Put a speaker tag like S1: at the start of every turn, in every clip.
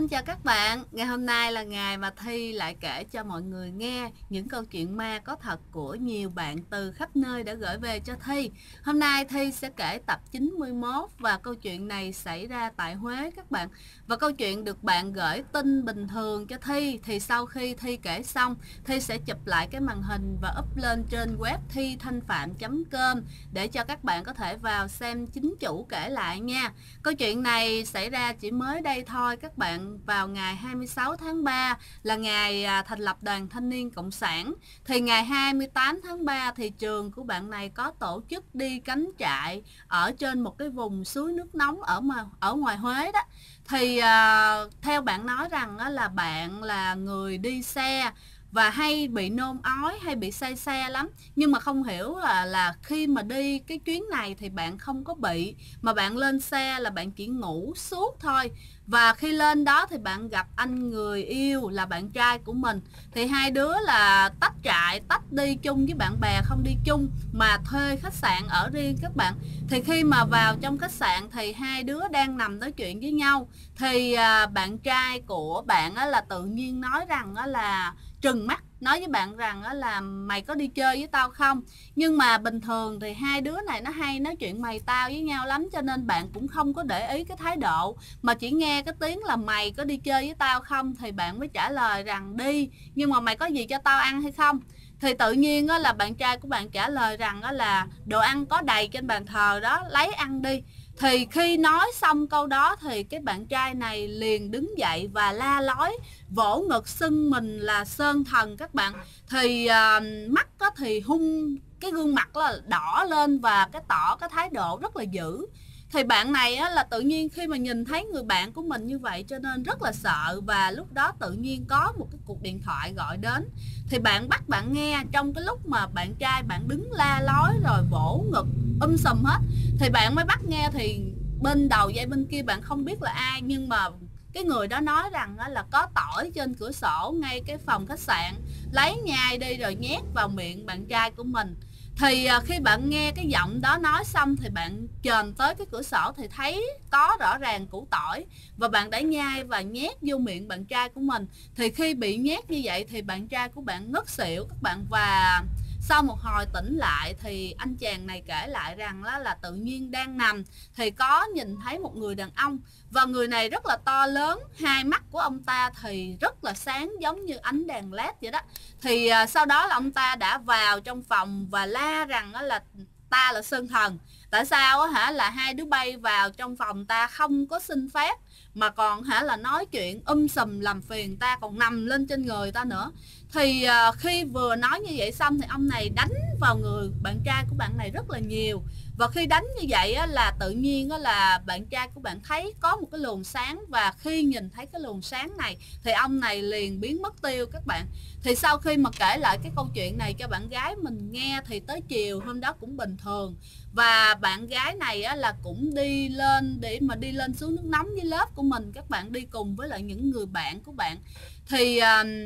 S1: Xin chào các bạn, ngày hôm nay là ngày mà Thi lại kể cho mọi người nghe những câu chuyện ma có thật của nhiều bạn từ khắp nơi đã gửi về cho Thi. Hôm nay Thi sẽ kể tập 91 và câu chuyện này xảy ra tại Huế các bạn. Và câu chuyện được bạn gửi tin bình thường cho Thi, thì sau khi Thi kể xong, Thi sẽ chụp lại cái màn hình và up lên trên web thithanhpham.com để cho các bạn có thể vào xem chính chủ kể lại nha. Câu chuyện này xảy ra chỉ mới đây thôi các bạn, vào ngày 26 tháng 3 là ngày thành lập Đoàn Thanh niên Cộng sản. Thì ngày 28 tháng 3 thì trường của bạn này có tổ chức đi cắm trại ở trên một cái vùng suối nước nóng ở ngoài Huế đó. Thì theo bạn nói rằng là bạn là người đi xe và hay bị nôn ói, hay bị say xe lắm, nhưng mà không hiểu là khi mà đi cái chuyến này thì bạn không có bị, mà bạn lên xe là bạn chỉ ngủ suốt thôi. Và khi lên đó thì bạn gặp anh người yêu là bạn trai của mình, thì hai đứa là tách trại, tách đi chung với bạn bè, không đi chung mà thuê khách sạn ở riêng các bạn. Thì khi mà vào trong khách sạn thì hai đứa đang nằm nói chuyện với nhau, thì bạn trai của bạn là tự nhiên nói rằng là trừng mắt nói với bạn rằng là mày có đi chơi với tao không. Nhưng mà bình thường thì hai đứa này nó hay nói chuyện mày tao với nhau lắm, cho nên bạn cũng không có để ý cái thái độ, mà chỉ nghe cái tiếng là mày có đi chơi với tao không thì bạn mới trả lời rằng đi, nhưng mà mày có gì cho tao ăn hay không. Thì tự nhiên là bạn trai của bạn trả lời rằng là đồ ăn có đầy trên bàn thờ đó, lấy ăn đi. Thì khi nói xong câu đó thì cái bạn trai này liền đứng dậy và la lối, vỗ ngực xưng mình là Sơn Thần các bạn. Thì mắt thì hung, cái gương mặt là đỏ lên và tỏ cái thái độ rất là dữ. Thì bạn này là tự nhiên khi mà nhìn thấy người bạn của mình như vậy cho nên rất là sợ, và lúc đó tự nhiên có một cái cuộc điện thoại gọi đến. Thì bạn bắt bạn nghe trong cái lúc mà bạn trai bạn đứng la lối rồi vỗ ngực sùm hết, thì bạn mới bắt nghe. Thì bên đầu dây bên kia bạn không biết là ai, nhưng mà cái người đó nói rằng là có tỏi trên cửa sổ ngay cái phòng khách sạn, lấy nhai đi rồi nhét vào miệng bạn trai của mình. Thì khi bạn nghe cái giọng đó nói xong thì bạn chồm tới cái cửa sổ thì thấy có rõ ràng củ tỏi, và bạn đã nhai và nhét vô miệng bạn trai của mình. Thì khi bị nhét như vậy thì bạn trai của bạn ngất xỉu các bạn, và sau một hồi tỉnh lại thì anh chàng này kể lại rằng là tự nhiên đang nằm thì có nhìn thấy một người đàn ông, và người này rất là to lớn, hai mắt của ông ta thì rất là sáng giống như ánh đèn led vậy đó. Thì sau đó là ông ta đã vào trong phòng và la rằng là ta là Sơn Thần. Tại sao là hai đứa bay vào trong phòng ta không có xin phép, mà còn là nói chuyện sùm làm phiền ta, còn nằm lên trên người ta nữa. Thì khi vừa nói như vậy xong thì ông này đánh vào người bạn trai của bạn này rất là nhiều. Và khi đánh như vậy là tự nhiên là bạn trai của bạn thấy có một cái luồng sáng, và khi nhìn thấy cái luồng sáng này thì ông này liền biến mất tiêu các bạn. Thì sau khi mà kể lại cái câu chuyện này cho bạn gái mình nghe thì tới chiều hôm đó cũng bình thường, và bạn gái này là cũng đi lên để mà đi lên xuống nước nóng với lớp của mình các bạn, đi cùng với lại những người bạn của bạn. Thì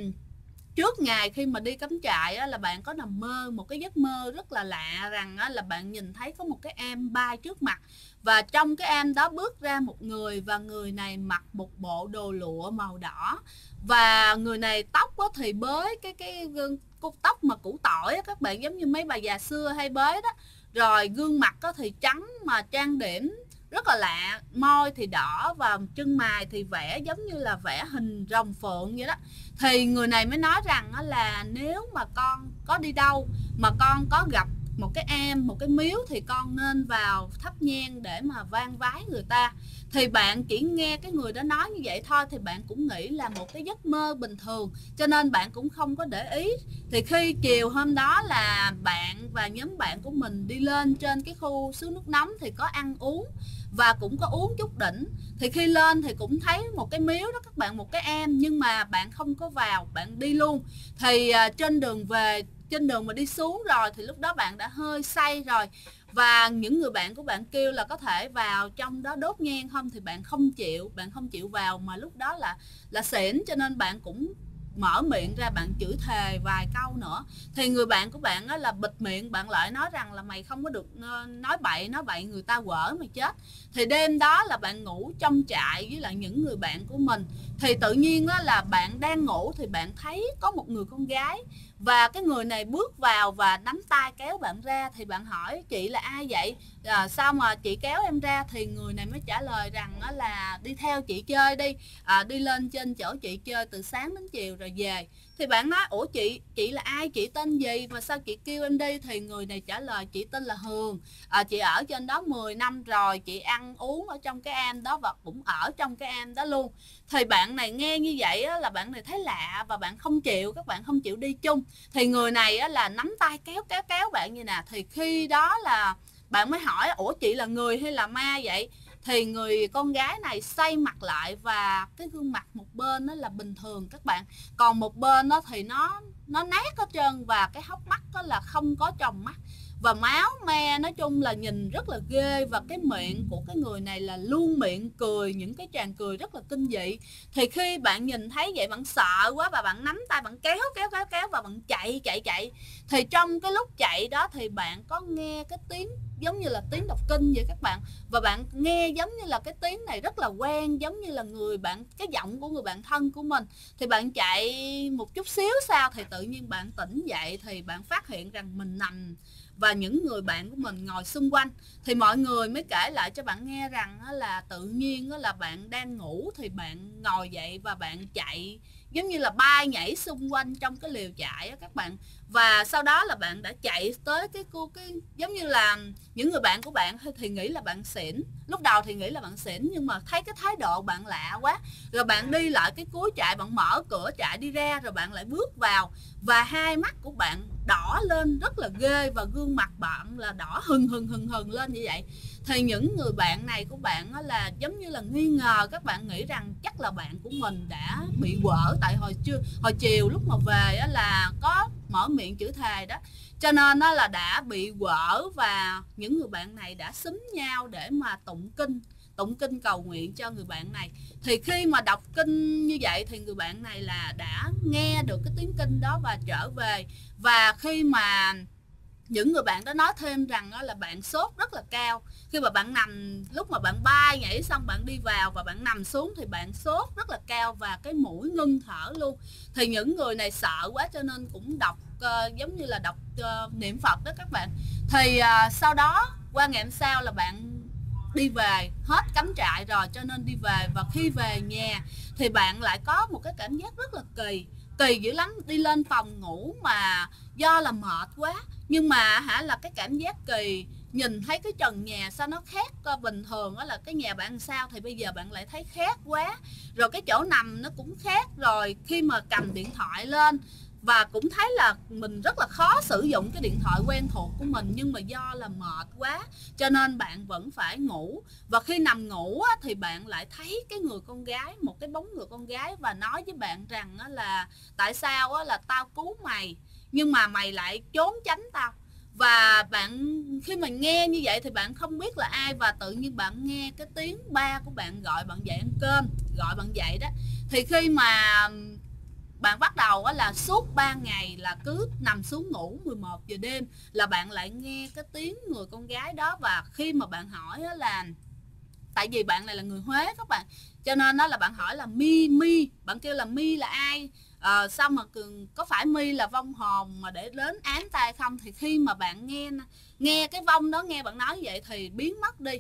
S1: trước ngày khi mà đi cắm trại là bạn có nằm mơ một cái giấc mơ rất là lạ, rằng là bạn nhìn thấy có một cái em bay trước mặt, và trong cái em đó bước ra một người, và người này mặc một bộ đồ lụa màu đỏ, và người này tóc thì bới cái cúc tóc mà củ tỏi các bạn, giống như mấy bà già xưa hay bới đó. Rồi gương mặt thì trắng mà trang điểm rất là lạ, môi thì đỏ và chân mày thì vẽ giống như là vẽ hình rồng phượng vậy đó. Thì người này mới nói rằng là nếu mà con có đi đâu mà con có gặp một cái em, một cái miếu, thì con nên vào thắp nhang để mà vang vái người ta. Thì bạn chỉ nghe cái người đó nói như vậy thôi thì bạn cũng nghĩ là một cái giấc mơ bình thường, cho nên bạn cũng không có để ý. Thì khi chiều hôm đó là bạn và nhóm bạn của mình đi lên trên cái khu suối nước nóng thì có ăn uống và cũng có uống chút đỉnh. Thì khi lên thì cũng thấy một cái miếu đó các bạn, một cái em, nhưng mà bạn không có vào, bạn đi luôn. Thì trên đường mà đi xuống rồi thì lúc đó bạn đã hơi say rồi, và những người bạn của bạn kêu là có thể vào trong đó đốt nhang không, thì bạn không chịu vào, mà lúc đó là xỉn, cho nên bạn cũng mở miệng ra bạn chửi thề vài câu nữa, thì người bạn của bạn á là bịt miệng, bạn lại nói rằng là mày không có được nói bậy người ta quở mày chết. Thì đêm đó là bạn ngủ trong trại với lại những người bạn của mình, thì tự nhiên á là bạn đang ngủ thì bạn thấy có một người con gái, và cái người này bước vào và nắm tay kéo bạn ra. Thì bạn hỏi chị là ai vậy, sao mà chị kéo em ra, thì người này mới trả lời rằng là đi theo chị chơi đi, đi lên trên chỗ chị chơi từ sáng đến chiều rồi về. Thì bạn nói ủa chị là ai, chị tên gì mà sao chị kêu em đi. Thì người này trả lời chị tên là Hường, chị ở trên đó 10 năm rồi, chị ăn uống ở trong cái am đó và cũng ở trong cái am đó luôn. Thì bạn này nghe như vậy á, là bạn này thấy lạ và bạn không chịu, các bạn không chịu đi chung. Thì người này á, là nắm tay kéo bạn như nè. Thì khi đó là bạn mới hỏi ủa chị là người hay là ma vậy. Thì người con gái này xoay mặt lại và cái gương mặt một bên đó là bình thường các bạn, còn một bên đó thì nó nát hết trơn, và cái hốc mắt đó là không có tròng mắt và máu me, nói chung là nhìn rất là ghê. Và cái miệng của cái người này là luôn miệng cười những cái tràng cười rất là kinh dị. Thì khi bạn nhìn thấy vậy bạn sợ quá và bạn nắm tay bạn kéo và bạn chạy. Thì trong cái lúc chạy đó thì bạn có nghe cái tiếng giống như là tiếng đọc kinh vậy các bạn, và bạn nghe giống như là cái tiếng này rất là quen, giống như là người bạn, cái giọng của người bạn thân của mình. Thì bạn chạy một chút xíu sau thì tự nhiên bạn tỉnh dậy, thì bạn phát hiện rằng mình nằm và những người bạn của mình ngồi xung quanh. Thì mọi người mới kể lại cho bạn nghe rằng là tự nhiên là bạn đang ngủ thì bạn ngồi dậy và bạn chạy giống như là bay nhảy xung quanh trong cái lều trại á các bạn. Và sau đó là bạn đã chạy tới cái giống như là những người bạn của bạn thì nghĩ là bạn xỉn, lúc đầu thì nghĩ là bạn xỉn, nhưng mà thấy cái thái độ bạn lạ quá, rồi bạn đi lại cái cuối trại, bạn mở cửa trại đi ra, rồi bạn lại bước vào và hai mắt của bạn đỏ lên rất là ghê và gương mặt bạn là đỏ hừng lên như vậy. Thì những người bạn này của bạn là giống như là nghi ngờ, các bạn nghĩ rằng chắc là bạn của mình đã bị quở, tại hồi chiều lúc mà về là có mở miệng chửi thề đó, cho nên là đã bị quở. Và những người bạn này đã xúm nhau để mà tụng kinh cầu nguyện cho người bạn này. Thì khi mà đọc kinh như vậy thì người bạn này là đã nghe được cái tiếng kinh đó và trở về. Và khi mà những người bạn đó nói thêm rằng là bạn sốt rất là cao, khi mà bạn nằm, lúc mà bạn bay nhảy xong bạn đi vào và bạn nằm xuống thì bạn sốt rất là cao và cái mũi ngưng thở luôn. Thì những người này sợ quá cho nên cũng đọc giống như là đọc niệm Phật đó các bạn. Thì sau đó qua ngày hôm sau là bạn đi về, hết cắm trại rồi cho nên đi về. Và khi về nhà thì bạn lại có một cái cảm giác rất là kỳ dữ lắm. Đi lên phòng ngủ mà do là mệt quá, nhưng mà là cái cảm giác kỳ, nhìn thấy cái trần nhà sao nó khác bình thường đó là cái nhà bạn sao, thì bây giờ bạn lại thấy khác quá. Rồi cái chỗ nằm nó cũng khác, rồi khi mà cầm điện thoại lên và cũng thấy là mình rất là khó sử dụng cái điện thoại quen thuộc của mình, nhưng mà do là mệt quá cho nên bạn vẫn phải ngủ. Và khi nằm ngủ thì bạn lại thấy cái người con gái, một cái bóng người con gái, và nói với bạn rằng là tại sao là tao cứu mày nhưng mà mày lại trốn tránh tao. Và bạn khi mà nghe như vậy thì bạn không biết là ai, và tự nhiên bạn nghe cái tiếng ba của bạn gọi bạn dậy ăn cơm, gọi bạn dậy đó. Thì khi mà bạn bắt đầu là suốt 3 ngày là cứ nằm xuống ngủ 11 giờ đêm là bạn lại nghe cái tiếng người con gái đó. Và khi mà bạn hỏi là tại vì bạn này là người Huế các bạn, cho nên đó là bạn hỏi là mi bạn kêu là mi là ai, sao mà có phải mi là vong hồn mà để đến ám tay không. Thì khi mà bạn nghe cái vong đó, nghe bạn nói vậy thì biến mất đi.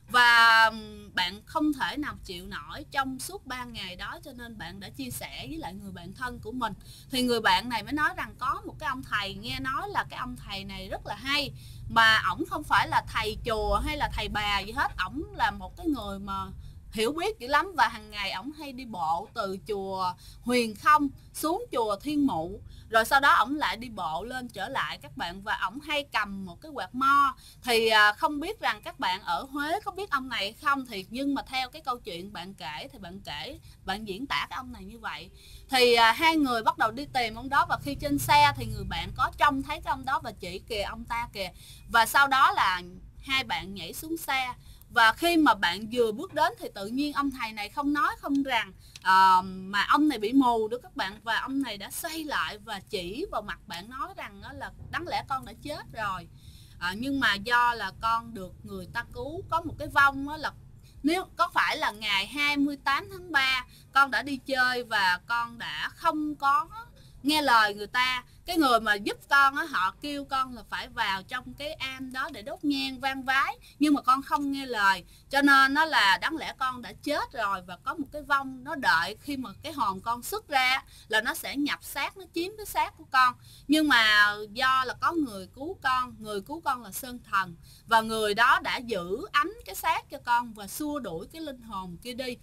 S1: Và bạn không thể nào chịu nổi trong suốt 3 ngày đó, cho nên bạn đã chia sẻ với lại người bạn thân của mình. Thì người bạn này mới nói rằng có một cái ông thầy, nghe nói là cái ông thầy này rất là hay, mà ổng không phải là thầy chùa hay là thầy bà gì hết, ổng là một cái người mà hiểu biết dữ lắm. Và hàng ngày ổng hay đi bộ từ chùa Huyền Không xuống chùa Thiên Mụ, rồi sau đó ổng lại đi bộ lên trở lại các bạn. Và ổng hay cầm một cái quạt mo. Thì không biết rằng các bạn ở Huế có biết ông này hay không, thì nhưng mà theo cái câu chuyện bạn kể thì bạn diễn tả cái ông này như vậy. Thì hai người bắt đầu đi tìm ông đó, và khi trên xe thì người bạn có trông thấy cái ông đó và chỉ kìa ông ta kìa. Và sau đó là hai bạn nhảy xuống xe Và khi mà bạn vừa bước đến thì tự nhiên ông thầy này không nói không rằng, mà ông này bị mù đó các bạn, và ông này đã xoay lại và chỉ vào mặt bạn nói rằng là đáng lẽ con đã chết rồi, nhưng mà do là con được người ta cứu, có một cái vong đó là nếu có phải là ngày 28 tháng 3 con đã đi chơi và con đã không có nghe lời người ta, cái người mà giúp con á, họ kêu con là phải vào trong cái am đó để đốt nhang vang vái, nhưng mà con không nghe lời, cho nên nó là đáng lẽ con đã chết rồi, và có một cái vong nó đợi khi mà cái hồn con xuất ra là nó sẽ nhập xác, nó chiếm cái xác của con. Nhưng mà do là có người cứu con là Sơn Thần, và người đó đã giữ ấm cái xác cho con và xua đuổi cái linh hồn kia đi.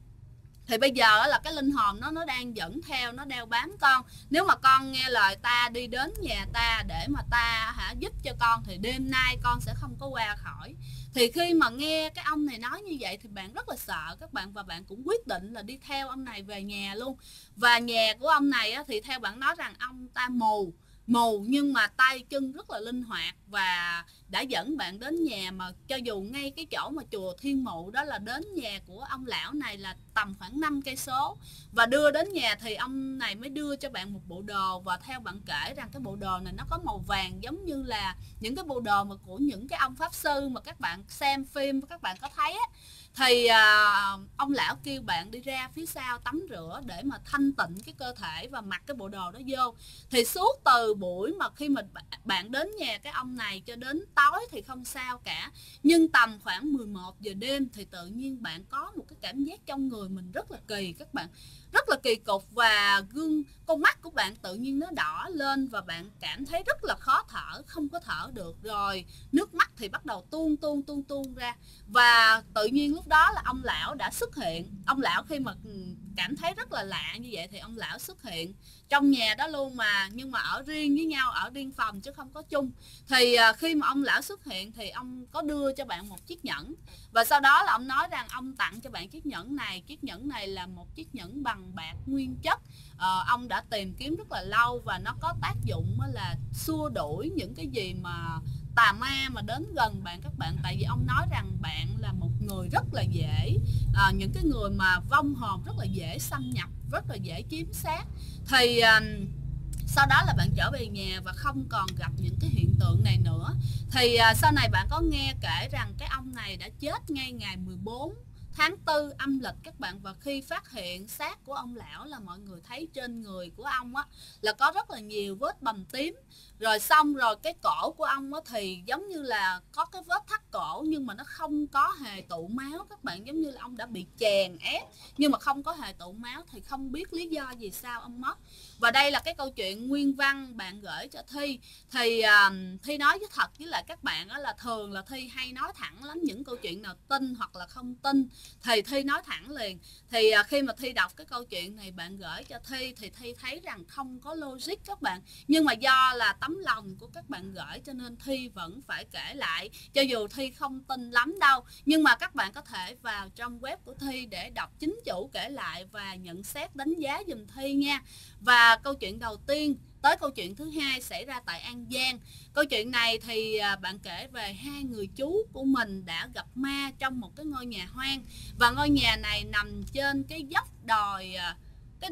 S1: Thì bây giờ là cái linh hồn nó đang dẫn theo, nó đeo bám con. Nếu mà con nghe lời ta đi đến nhà ta để mà ta giúp cho con thì đêm nay con sẽ không có qua khỏi. Thì khi mà nghe cái ông này nói như vậy thì bạn rất là sợ các bạn, và bạn cũng quyết định là đi theo ông này về nhà luôn. Và nhà của ông này thì theo bạn nói rằng ông ta mù nhưng mà tay chân rất là linh hoạt, và đã dẫn bạn đến nhà, mà cho dù ngay cái chỗ mà chùa Thiên Mụ đó là đến nhà của ông lão này là tầm khoảng 5 cây số, và đưa đến nhà thì ông này mới đưa cho bạn một bộ đồ, và theo bạn kể rằng cái bộ đồ này nó có màu vàng giống như là những cái bộ đồ mà của những cái ông pháp sư mà các bạn xem phim các bạn có thấy á. Thì ông lão kêu bạn đi ra phía sau tắm rửa để mà thanh tịnh cái cơ thể và mặc cái bộ đồ đó vô. Thì suốt từ buổi mà khi mà bạn đến nhà cái ông này cho đến tối thì không sao cả, nhưng tầm khoảng 11 giờ đêm thì tự nhiên bạn có một cái cảm giác trong người mình rất là kỳ các bạn, rất là kỳ cục, và con mắt của bạn tự nhiên nó đỏ lên, và bạn cảm thấy rất là khó thở, không có thở được, rồi nước mắt thì bắt đầu tuôn ra. Và tự nhiên lúc đó là ông lão đã xuất hiện. Ông lão khi mà cảm thấy rất là lạ như vậy thì ông lão xuất hiện trong nhà đó luôn, nhưng mà ở riêng với nhau, ở riêng phòng chứ không có chung. Thì khi mà ông lão xuất hiện thì ông có đưa cho bạn một chiếc nhẫn, và sau đó là ông nói rằng ông tặng cho bạn chiếc nhẫn này. Chiếc nhẫn này là một chiếc nhẫn bằng bạc nguyên chất, ông đã tìm kiếm rất là lâu, và nó có tác dụng là xua đuổi những cái gì mà tà ma mà đến gần bạn các bạn. Tại vì ông nói rằng bạn là một người rất là dễ, những cái người mà vong hồn rất là dễ xâm nhập, rất là dễ chiếm xác. Thì sau đó là bạn trở về nhà và không còn gặp những cái hiện tượng này nữa. Thì sau này bạn có nghe kể rằng cái ông này đã chết ngay ngày 14 tháng 4 âm lịch các bạn. Và khi phát hiện xác của ông lão là mọi người thấy trên người của ông là có rất là nhiều vết bầm tím. Rồi xong rồi cái cổ của ông thì giống như là có cái vết thắt cổ, nhưng mà nó không có hề tụ máu các bạn, giống như là ông đã bị chèn ép nhưng mà không có hề tụ máu. Thì không biết lý do gì sao ông mất. Và đây là cái câu chuyện nguyên văn bạn gửi cho Thi. Thì Thi nói với thật với lại các bạn là thường là Thi hay nói thẳng lắm, những câu chuyện nào tin hoặc là không tin thì Thi nói thẳng liền. Thì khi mà Thi đọc cái câu chuyện này bạn gửi cho Thi thì Thi thấy rằng không có logic các bạn, nhưng mà do là tấm lòng của các bạn gửi cho nên Thi vẫn phải kể lại, cho dù Thi không tin lắm đâu. Nhưng mà các bạn có thể vào trong web của Thi để đọc chính chủ kể lại và nhận xét đánh giá giùm Thi nha. Và câu chuyện đầu tiên tới câu chuyện thứ hai xảy ra tại An Giang. Câu chuyện này thì bạn kể về hai người chú của mình đã gặp ma trong một cái ngôi nhà hoang. Và ngôi nhà này nằm trên cái dốc đồi, cái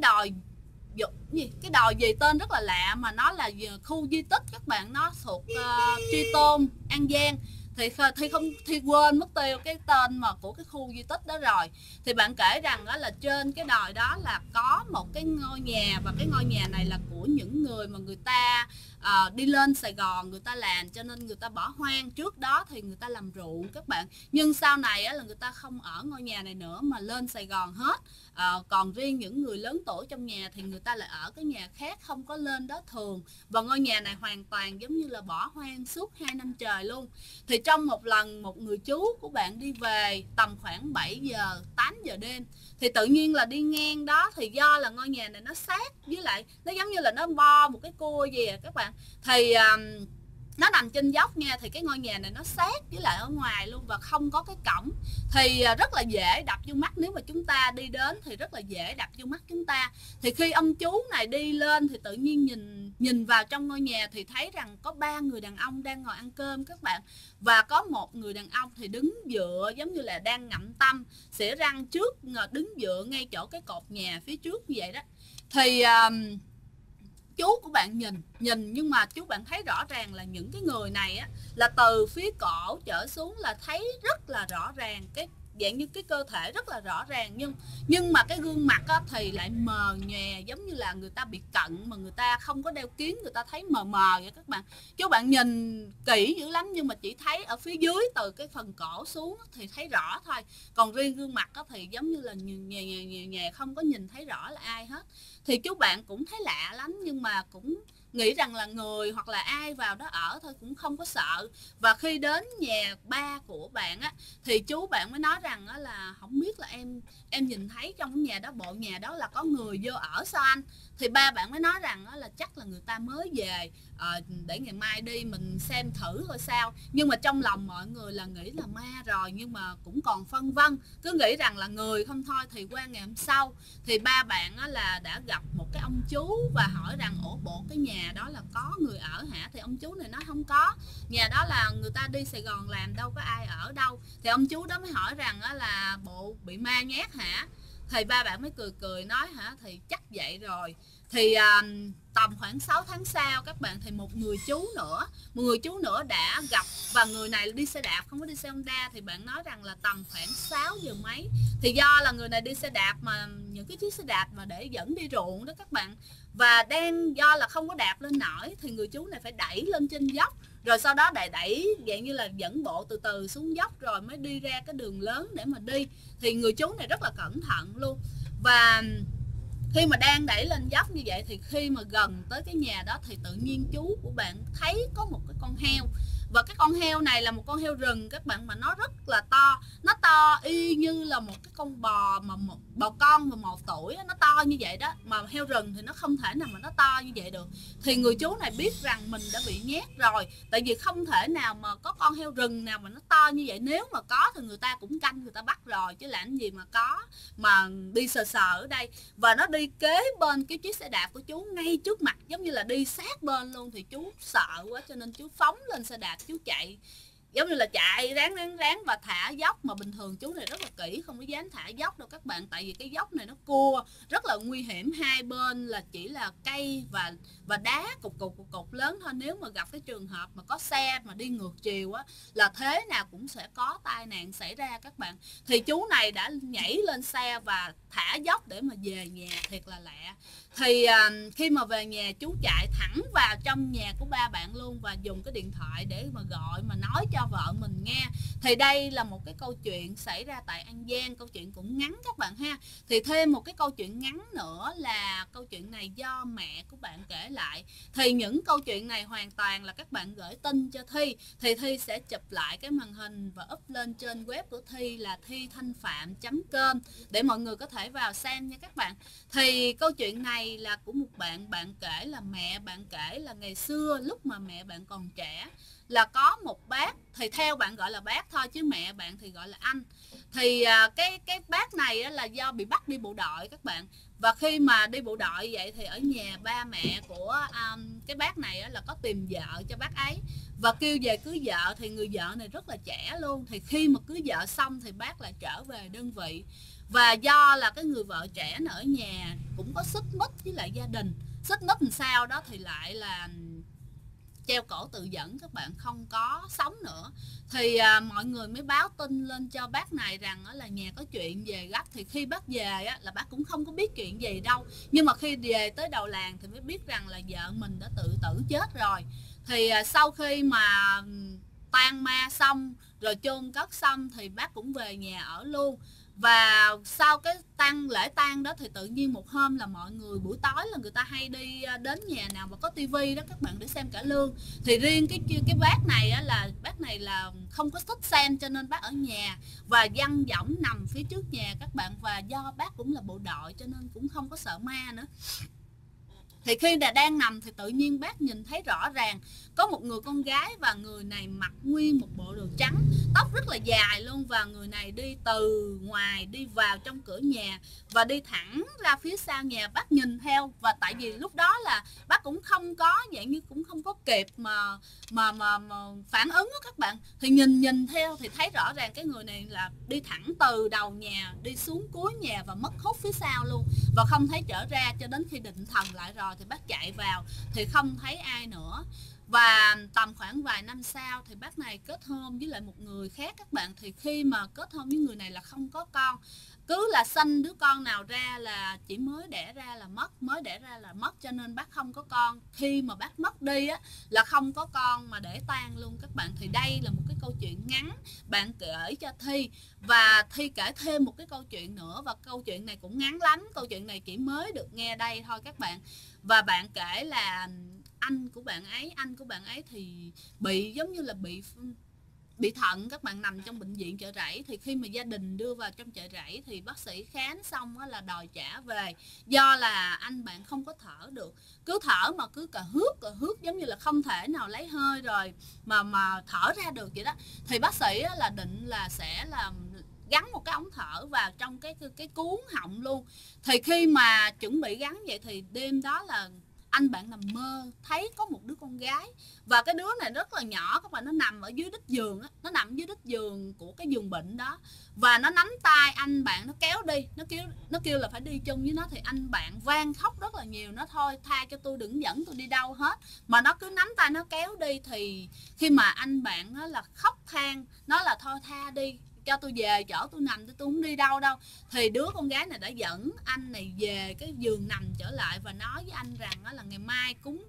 S1: đồi gì tên rất là lạ, mà nó là khu di tích các bạn, nó thuộc Tri Tôn An Giang. Thì quên mất tiêu cái tên mà của cái khu di tích đó rồi. Thì bạn kể rằng đó là trên cái đồi đó là có một cái ngôi nhà, và cái ngôi nhà này là của những người mà người ta đi lên Sài Gòn người ta làm, cho nên người ta bỏ hoang. Trước đó thì người ta làm ruộng các bạn, nhưng sau này là người ta không ở ngôi nhà này nữa mà lên Sài Gòn hết. Còn riêng những người lớn tuổi trong nhà thì người ta lại ở cái nhà khác, không có lên đó thường. Và ngôi nhà này hoàn toàn giống như là bỏ hoang suốt 2 năm trời luôn. Thì trong một lần một người chú của bạn đi về tầm khoảng 7 giờ 8 giờ đêm, thì tự nhiên là đi ngang đó, thì do là ngôi nhà này nó sát với lại nó giống như là nó bo một cái cua gì các bạn. Thì nó nằm trên dốc nha, thì cái ngôi nhà này nó sát với lại ở ngoài luôn và không có cái cổng, thì rất là dễ đập vô mắt. Nếu mà chúng ta đi đến thì rất là dễ đập vô mắt chúng ta. Thì khi ông chú này đi lên thì tự nhiên nhìn nhìn vào trong ngôi nhà thì thấy rằng có 3 người đàn ông đang ngồi ăn cơm các bạn, và có một người đàn ông thì đứng dựa giống như là đang ngậm tăm xỉa răng trước, đứng dựa ngay chỗ cái cột nhà phía trước như vậy đó. Thì chú của bạn nhìn nhưng mà chú bạn thấy rõ ràng là những cái người này á, là từ phía cổ trở xuống là thấy rất là rõ ràng, cái dạng như cái cơ thể rất là rõ ràng, nhưng mà cái gương mặt á, thì lại mờ nhòe, giống như là người ta bị cận mà người ta không có đeo kiếng, người ta thấy mờ mờ vậy các bạn. Chú bạn nhìn kỹ dữ lắm nhưng mà chỉ thấy ở phía dưới từ cái phần cổ xuống thì thấy rõ thôi, còn riêng gương mặt á, thì giống như là nhòe, không có nhìn thấy rõ là ai hết. Thì chú bạn cũng thấy lạ lắm nhưng mà cũng nghĩ rằng là người hoặc là ai vào đó ở thôi, cũng không có sợ. Và khi đến nhà ba của bạn á, thì chú bạn mới nói rằng á, là không biết là em nhìn thấy trong cái nhà đó, bộ nhà đó là có người vô ở sao anh? Thì ba bạn mới nói rằng á, là chắc là người ta mới về, để ngày mai đi mình xem thử thôi sao. Nhưng mà trong lòng mọi người là nghĩ là ma rồi, nhưng mà cũng còn phân vân, cứ nghĩ rằng là người không thôi. Thì qua ngày hôm sau thì ba bạn á, là đã gặp một cái ông chú và hỏi rằng ủa bộ cái nhà đó là có người ở hả? Thì ông chú này nói không có, nhà đó là người ta đi Sài Gòn làm, đâu có ai ở đâu. Thì ông chú đó mới hỏi rằng á, là bộ bị ma nhát hả? Thì ba bạn mới cười cười nói hả, thì chắc vậy rồi. Thì tầm khoảng 6 tháng sau các bạn, thì một người chú nữa đã gặp, và người này đi xe đạp không có đi xe Honda. Thì bạn nói rằng là tầm khoảng 6 giờ mấy, thì do là người này đi xe đạp mà những cái chiếc xe đạp mà để dẫn đi ruộng đó các bạn, và do là không có đạp lên nổi thì người chú này phải đẩy lên trên dốc, rồi sau đó đẩy dạng như là dẫn bộ từ từ xuống dốc rồi mới đi ra cái đường lớn để mà đi. Thì người chú này rất là cẩn thận luôn. Và khi mà đang đẩy lên dốc như vậy thì khi mà gần tới cái nhà đó thì tự nhiên chú của bạn thấy có một cái con heo. Và cái con heo này là một con heo rừng các bạn, mà nó rất là to, nó to y như là một cái con bò, mà một bò con mà 1 tuổi, nó to như vậy đó. Mà heo rừng thì nó không thể nào mà nó to như vậy được. Thì người chú này biết rằng mình đã bị nhát rồi, tại vì không thể nào mà có con heo rừng nào mà nó to như vậy. Nếu mà có thì người ta cũng canh người ta bắt rồi, chứ làm gì mà có mà đi sờ sờ ở đây. Và nó đi kế bên cái chiếc xe đạp của chú, ngay trước mặt, giống như là đi sát bên luôn. Thì chú sợ quá cho nên chú phóng lên xe đạp, chú chạy, giống như là chạy ráng và thả dốc. Mà bình thường chú này rất là kỹ, không có dám thả dốc đâu các bạn, tại vì cái dốc này nó cua rất là nguy hiểm, hai bên là chỉ là cây và đá cục lớn thôi. Nếu mà gặp cái trường hợp mà có xe mà đi ngược chiều á, là thế nào cũng sẽ có tai nạn xảy ra các bạn. Thì chú này đã nhảy lên xe và thả dốc để mà về nhà, thiệt là lạ. Thì khi mà về nhà, chú chạy thẳng vào trong nhà của ba bạn luôn, và dùng cái điện thoại để mà gọi mà nói cho vợ mình nghe. Thì đây là một cái câu chuyện xảy ra tại An Giang, câu chuyện cũng ngắn các bạn ha. Thì thêm một cái câu chuyện ngắn nữa là câu chuyện này do mẹ của bạn kể lại. Thì những câu chuyện này hoàn toàn là các bạn gửi tin cho Thi, thì Thi sẽ chụp lại cái màn hình và up lên trên web của Thi là thithanhpham.com để mọi người có thể vào xem nha các bạn. Thì câu chuyện này là của một bạn kể là mẹ bạn kể là ngày xưa lúc mà mẹ bạn còn trẻ là có một bác, thì theo bạn gọi là bác thôi chứ mẹ bạn thì gọi là anh. Thì cái bác này là do bị bắt đi bộ đội các bạn. Và khi mà đi bộ đội vậy thì ở nhà ba mẹ của cái bác này là có tìm vợ cho bác ấy và kêu về cưới vợ. Thì người vợ này rất là trẻ luôn. Thì khi mà cưới vợ xong thì bác lại trở về đơn vị. Và do là cái người vợ trẻ ở nhà cũng có xích mích với lại gia đình, xích mích làm sao đó thì lại là treo cổ tự dẫn các bạn, không có sống nữa. Thì mọi người mới báo tin lên cho bác này rằng là nhà có chuyện về gấp. Thì khi bác về là bác cũng không có biết chuyện gì đâu, nhưng mà khi về tới đầu làng thì mới biết rằng là vợ mình đã tự tử chết rồi. Thì sau khi mà tang ma xong rồi chôn cất xong thì bác cũng về nhà ở luôn. Và sau cái lễ tang đó thì tự nhiên một hôm là mọi người buổi tối là người ta hay đi đến nhà nào mà có tivi đó các bạn để xem cải lương. Thì riêng cái bác này là không có thích xem, cho nên bác ở nhà và văng võng nằm phía trước nhà các bạn. Và do bác cũng là bộ đội cho nên cũng không có sợ ma nữa. Thì khi là đang nằm thì tự nhiên bác nhìn thấy rõ ràng có một người con gái, và người này mặc nguyên một bộ đồ trắng, tóc rất là dài luôn, và người này đi từ ngoài đi vào trong cửa nhà và đi thẳng ra phía sau nhà. Bác nhìn theo, và tại vì lúc đó là bác cũng không có dạng như cũng không có kịp mà phản ứng đó các bạn, thì nhìn theo thì thấy rõ ràng cái người này là đi thẳng từ đầu nhà đi xuống cuối nhà và mất hút phía sau luôn, và không thấy trở ra, cho đến khi định thần lại rồi thì bác chạy vào thì không thấy ai nữa. Và tầm khoảng vài năm sau thì bác này kết hôn với lại một người khác các bạn. Thì khi mà kết hôn với người này là không có con, cứ là sanh đứa con nào ra là chỉ mới đẻ ra là mất, mới đẻ ra là mất, cho nên bác không có con. Khi mà bác mất đi á là không có con mà để tang luôn các bạn. Thì đây là một cái câu chuyện ngắn bạn kể cho Thi, và Thi kể thêm một cái câu chuyện nữa, và câu chuyện này cũng ngắn lắm, câu chuyện này chỉ mới được nghe đây thôi các bạn. Và bạn kể là anh của bạn ấy thì bị giống như là bị thận các bạn, nằm trong bệnh viện Chợ Rẫy. Thì khi mà gia đình đưa vào trong Chợ Rẫy thì bác sĩ khám xong là đòi trả về, do là anh bạn không có thở được, cứ thở mà cứ cà hước giống như là không thể nào lấy hơi rồi mà thở ra được vậy đó. Thì bác sĩ là định là sẽ là gắn một cái ống thở vào trong cái cuống họng luôn. Thì khi mà chuẩn bị gắn vậy thì đêm đó là anh bạn nằm mơ thấy có một đứa con gái, và cái đứa này rất là nhỏ các bạn, nó nằm ở dưới đít giường á, nó nằm dưới đít giường của cái giường bệnh đó, và nó nắm tay anh bạn, nó kéo đi, nó kêu là phải đi chung với nó. Thì anh bạn van khóc rất là nhiều, nó thôi tha cho tôi, đừng dẫn tôi đi đâu hết, mà nó cứ nắm tay nó kéo đi. Thì khi mà anh bạn nó là khóc than, nó là thôi tha đi, cho tôi về chỗ tôi nằm, tôi không đi đâu đâu. Thì đứa con gái này đã dẫn anh này về cái giường nằm trở lại và nói với anh rằng là ngày mai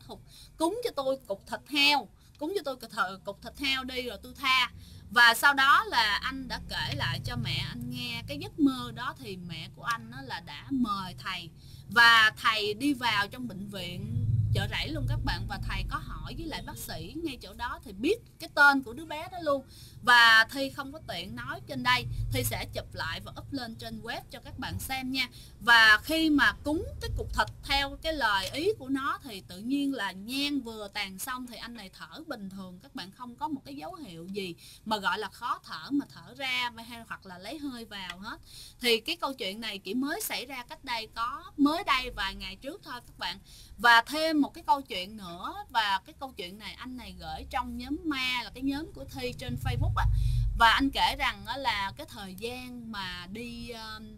S1: cúng cho tôi cục thịt heo, cúng cho tôi cục thịt heo đi rồi tôi tha. Và sau đó là anh đã kể lại cho mẹ anh nghe cái giấc mơ đó. Thì mẹ của anh là đã mời thầy, và thầy đi vào trong bệnh viện Chợ Rẫy luôn các bạn, và thầy có hỏi với lại bác sĩ ngay chỗ đó thì biết cái tên của đứa bé đó luôn. Và Thi không có tiện nói trên đây, Thi sẽ chụp lại và up lên trên web cho các bạn xem nha. Và khi mà cúng cái cục thịt theo cái lời ý của nó thì tự nhiên là nhang vừa tàn xong thì anh này thở bình thường các bạn, không có một cái dấu hiệu gì mà gọi là khó thở mà thở ra hay hoặc là lấy hơi vào hết. Thì cái câu chuyện này chỉ mới xảy ra cách đây mới đây vài ngày trước thôi các bạn. Và thêm một cái câu chuyện nữa, và cái câu chuyện này anh này gửi trong nhóm ma, là cái nhóm của Thi trên Facebook á. Và anh kể rằng là cái thời gian mà đi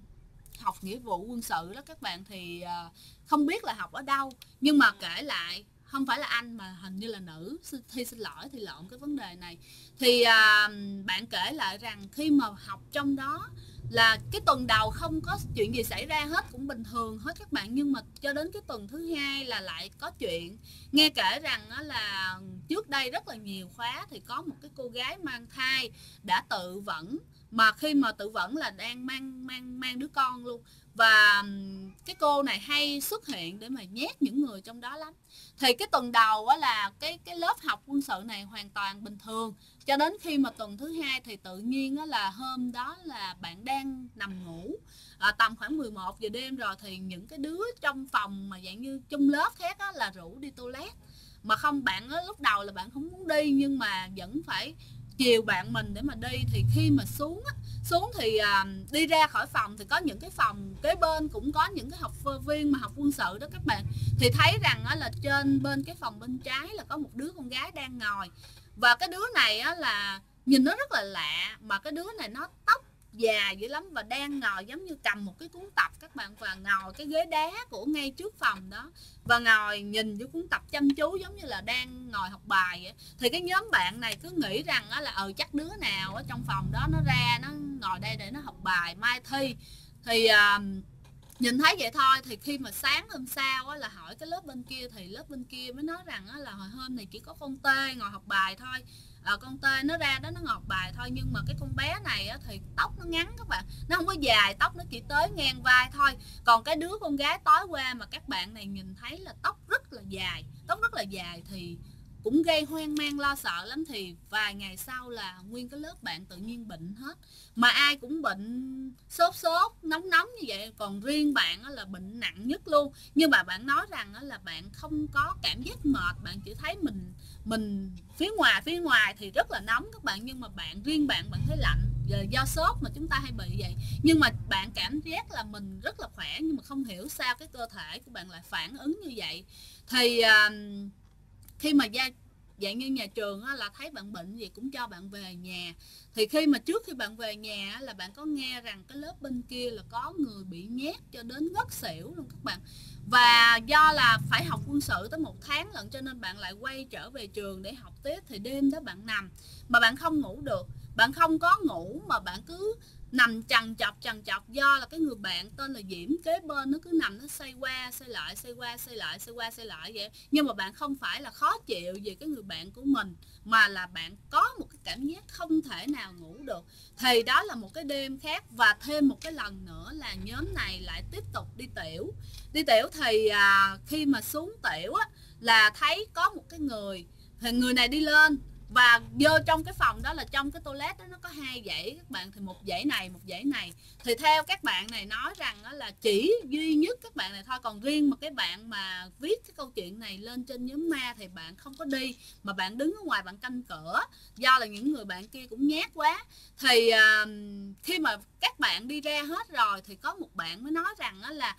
S1: học nghĩa vụ quân sự đó các bạn, thì không biết là học ở đâu, nhưng mà kể lại không phải là anh mà hình như là nữ. Thi xin lỗi, thì lộn cái vấn đề này. Thì bạn kể lại rằng khi mà học trong đó là cái tuần đầu không có chuyện gì xảy ra hết, cũng bình thường hết các bạn, nhưng mà cho đến cái tuần thứ hai là lại có chuyện. Nghe kể rằng là trước đây rất là nhiều khóa thì có một cái cô gái mang thai đã tự vẫn, mà khi mà tự vẫn là đang mang đứa con luôn. Và cái cô này hay xuất hiện để mà nhét những người trong đó lắm. Thì cái tuần đầu là cái lớp học quân sự này hoàn toàn bình thường, cho đến khi mà tuần thứ hai thì tự nhiên là hôm đó là bạn đang nằm ngủ, tầm khoảng 11 giờ đêm rồi, thì những cái đứa trong phòng mà dạng như chung lớp khác là rủ đi toilet. Mà không, bạn lúc đầu là bạn không muốn đi, nhưng mà vẫn phải chiều bạn mình để mà đi. Thì khi mà xuống thì đi ra khỏi phòng thì có những cái phòng kế bên cũng có những cái học viên mà học quân sự đó các bạn. Thì thấy rằng là trên bên cái phòng bên trái là có một đứa con gái đang ngồi, và cái đứa này là nhìn nó rất là lạ, mà cái đứa này nó tóc dài dữ lắm và đang ngồi giống như cầm một cái cuốn tập các bạn, và ngồi cái ghế đá của ngay trước phòng đó, và ngồi nhìn vô cuốn tập chăm chú giống như là đang ngồi học bài vậy. Thì cái nhóm bạn này cứ nghĩ rằng là chắc đứa nào ở trong phòng đó nó ra nó ngồi đây để nó học bài mai thi. Thì nhìn thấy vậy thôi. Thì khi mà sáng hôm sau là hỏi cái lớp bên kia, thì lớp bên kia mới nói rằng là hồi hôm này chỉ có con Tê ngồi học bài thôi. Con Tê nó ra đó nó ngồi học bài thôi, nhưng mà cái con bé này thì tóc nó ngắn các bạn, nó không có dài, tóc nó chỉ tới ngang vai thôi. Còn cái đứa con gái tối qua mà các bạn này nhìn thấy là tóc rất là dài, thì cũng gây hoang mang lo sợ lắm. Thì vài ngày sau là nguyên cái lớp bạn tự nhiên bệnh hết, mà ai cũng bệnh sốt nóng nóng như vậy, còn riêng bạn là bệnh nặng nhất luôn. Nhưng mà bạn nói rằng là bạn không có cảm giác mệt, bạn chỉ thấy mình phía ngoài thì rất là nóng các bạn, nhưng mà riêng bạn thấy lạnh, do sốt mà chúng ta hay bị vậy. Nhưng mà bạn cảm giác là mình rất là khỏe, nhưng mà không hiểu sao cái cơ thể của bạn lại phản ứng như vậy. Thì khi mà dạng như nhà trường là thấy bạn bệnh gì cũng cho bạn về nhà. Thì trước khi bạn về nhà là bạn có nghe rằng cái lớp bên kia là có người bị nhét cho đến ngất xỉu luôn các bạn. Và do là phải học quân sự tới 1 tháng lận, cho nên bạn lại quay trở về trường để học tiếp. Thì đêm đó bạn nằm mà bạn không ngủ được, bạn không có ngủ mà bạn cứ nằm trằn trọc, do là cái người bạn tên là Diễm kế bên nó cứ nằm, nó xoay qua xoay lại vậy. Nhưng mà bạn không phải là khó chịu về cái người bạn của mình, mà là bạn có một cái cảm giác không thể nào ngủ được. Thì đó là một cái đêm khác. Và thêm một cái lần nữa là nhóm này lại tiếp tục đi tiểu. Thì khi mà xuống tiểu là thấy có một cái người, thì người này đi lên và vô trong cái phòng đó, là trong cái toilet đó nó có 2 dãy các bạn, thì một dãy này. Thì theo các bạn này nói rằng là chỉ duy nhất các bạn này thôi, còn riêng mà cái bạn mà viết cái câu chuyện này lên trên nhóm ma thì bạn không có đi, mà bạn đứng ở ngoài bạn canh cửa, do là những người bạn kia cũng nhát quá. Thì khi mà các bạn đi ra hết rồi thì có một bạn mới nói rằng là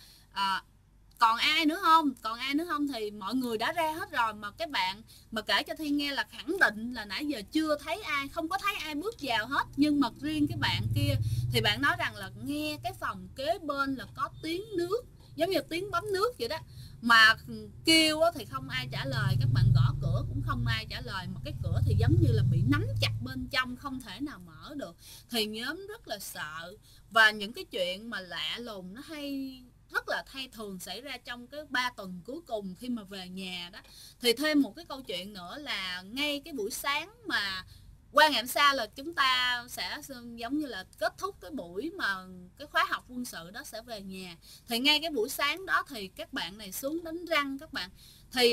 S1: còn ai nữa không, thì mọi người đã ra hết rồi. Mà cái bạn mà kể cho Thi nghe là khẳng định là nãy giờ chưa thấy ai, không có thấy ai bước vào hết. Nhưng mà riêng cái bạn kia thì bạn nói rằng là nghe cái phòng kế bên là có tiếng nước, giống như tiếng bấm nước vậy đó, mà kêu thì không ai trả lời, các bạn gõ cửa cũng không ai trả lời, mà cái cửa thì giống như là bị nắm chặt bên trong, không thể nào mở được. Thì nhóm rất là sợ. Và những cái chuyện mà lạ lùng nó rất là thường xảy ra trong cái 3 tuần cuối cùng khi mà về nhà đó. Thì thêm một cái câu chuyện nữa là ngay cái buổi sáng mà qua ngày hôm sau là chúng ta sẽ giống như là kết thúc cái buổi mà cái khóa học quân sự đó, sẽ về nhà. Thì ngay cái buổi sáng đó thì các bạn này xuống đánh răng các bạn. Thì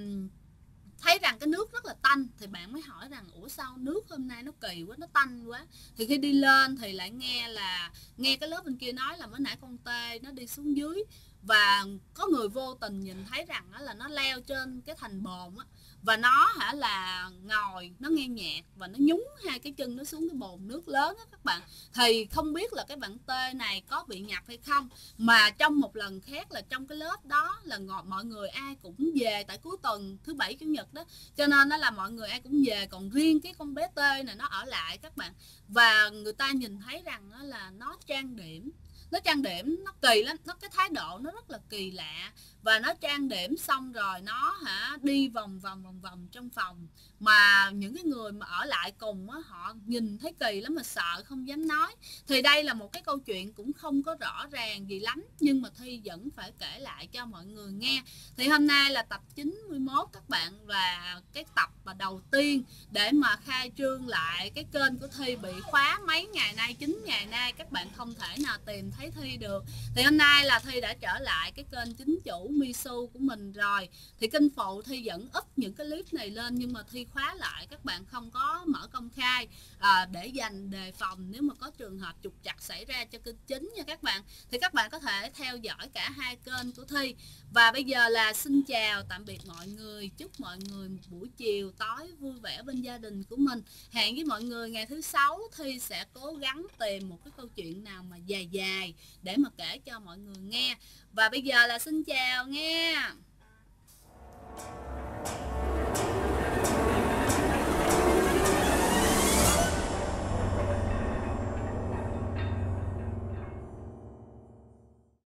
S1: thấy rằng cái nước rất là tanh, thì bạn mới hỏi rằng ủa sao nước hôm nay nó kỳ quá, nó tanh quá. Thì khi đi lên thì lại nghe cái lớp bên kia nói là mới nãy con tê nó đi xuống dưới, và có người vô tình nhìn thấy rằng là nó leo trên cái thành bồn á, và nó là ngồi nó nghe nhạc và nó nhúng 2 cái chân nó xuống cái bồn nước lớn á các bạn. Thì không biết là cái bạn T này có bị nhập hay không, mà trong một lần khác là trong cái lớp đó là mọi người ai cũng về, tại cuối tuần thứ Bảy Chủ nhật đó, cho nên là mọi người ai cũng về, còn riêng cái con bé T này nó ở lại các bạn. Và người ta nhìn thấy rằng là nó trang điểm nó kỳ lắm, cái thái độ nó rất là kỳ lạ. Và nó trang điểm xong rồi nó đi vòng vòng trong phòng, mà những cái người mà ở lại cùng họ nhìn thấy kỳ lắm mà sợ không dám nói. Thì đây là một cái câu chuyện cũng không có rõ ràng gì lắm, nhưng mà Thi vẫn phải kể lại cho mọi người nghe. Thì hôm nay là tập 91 các bạn, và cái tập mà đầu tiên để mà khai trương lại cái kênh của Thi bị khóa mấy ngày nay, 9 ngày nay các bạn không thể nào tìm thấy Thi được. Thì hôm nay là Thi đã trở lại cái kênh chính chủ Misu của mình rồi. Thì kênh phụ Thi vẫn up những cái clip này lên, nhưng mà Thi khóa lại, các bạn không có mở công khai để dành đề phòng nếu mà có trường hợp trục trặc xảy ra cho kênh chính nha các bạn. Thì các bạn có thể theo dõi cả 2 kênh của Thi. Và bây giờ là xin chào tạm biệt mọi người, chúc mọi người một buổi chiều tối vui vẻ bên gia đình của mình. Hẹn với mọi người ngày thứ 6 Thi sẽ cố gắng tìm một cái câu chuyện nào mà dài để mà kể cho mọi người nghe. Và bây giờ là xin chào nha.